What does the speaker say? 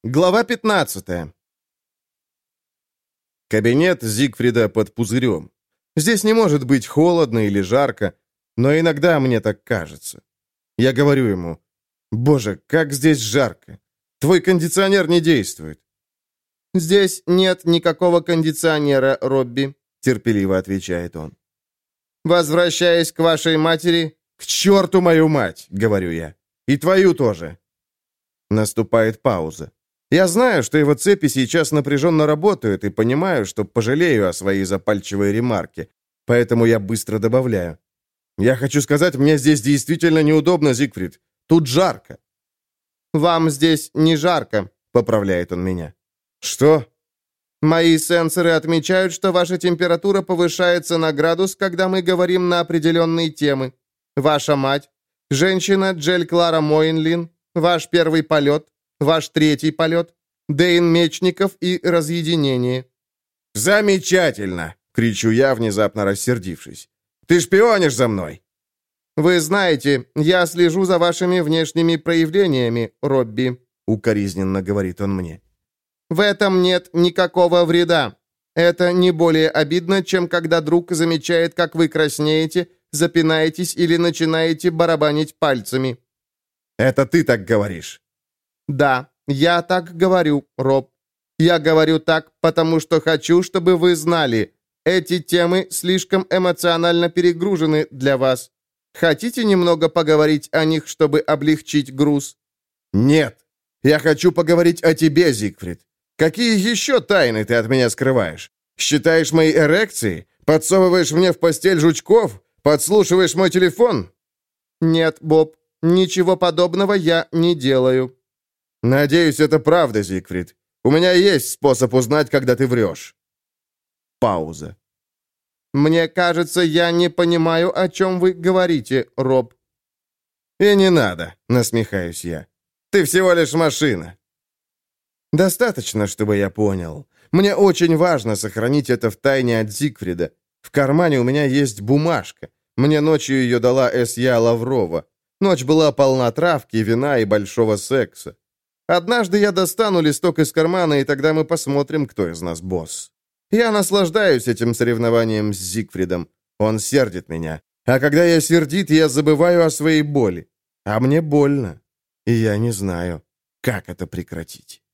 Глава 15. Кабинет Зигфрида под пузырем. Здесь не может быть холодно или жарко, но иногда мне так кажется. Я говорю ему: «Боже, как здесь жарко! Твой кондиционер не действует». «Здесь нет никакого кондиционера, Робби», — терпеливо отвечает он. «Возвращаясь к вашей матери...» «К черту мою мать!» — говорю я. «И твою тоже». Наступает пауза. Я знаю, что его цепи сейчас напряженно работают, и понимаю, что пожалею о своей запальчивой ремарке. Поэтому я быстро добавляю: «Я хочу сказать, мне здесь действительно неудобно, Зигфрид. Тут жарко». «Вам здесь не жарко», — поправляет он меня. «Что?» «Мои сенсоры отмечают, что ваша температура повышается на градус, когда мы говорим на определенные темы. Ваша мать, женщина Джель Клара Моинлин, ваш первый полет, ваш третий полет, Дэйн Мечников и разъединение». «Замечательно!» — кричу я, внезапно рассердившись. «Ты шпионишь за мной!» «Вы знаете, я слежу за вашими внешними проявлениями, Робби», — укоризненно говорит он мне. «В этом нет никакого вреда. Это не более обидно, чем когда друг замечает, как вы краснеете, запинаетесь или начинаете барабанить пальцами». «Это ты так говоришь?» «Да, я так говорю, Роб. Я говорю так, потому что хочу, чтобы вы знали, эти темы слишком эмоционально перегружены для вас. Хотите немного поговорить о них, чтобы облегчить груз?» «Нет. Я хочу поговорить о тебе, Зигфрид. Какие еще тайны ты от меня скрываешь? Считаешь мои эрекции? Подсовываешь мне в постель жучков? Подслушиваешь мой телефон?» «Нет, Боб, ничего подобного я не делаю». «Надеюсь, это правда, Зигфрид. У меня есть способ узнать, когда ты врешь». Пауза. «Мне кажется, я не понимаю, о чем вы говорите, Роб». «И не надо», — насмехаюсь я. «Ты всего лишь машина». Достаточно, чтобы я понял. Мне очень важно сохранить это в тайне от Зигфрида. В кармане у меня есть бумажка. Мне ночью ее дала С.Я. Лаврова. Ночь была полна травки, вина и большого секса. Однажды я достану листок из кармана, и тогда мы посмотрим, кто из нас босс. Я наслаждаюсь этим соревнованием с Зигфридом. Он сердит меня. А когда я сердит, я забываю о своей боли. А мне больно. И я не знаю, как это прекратить.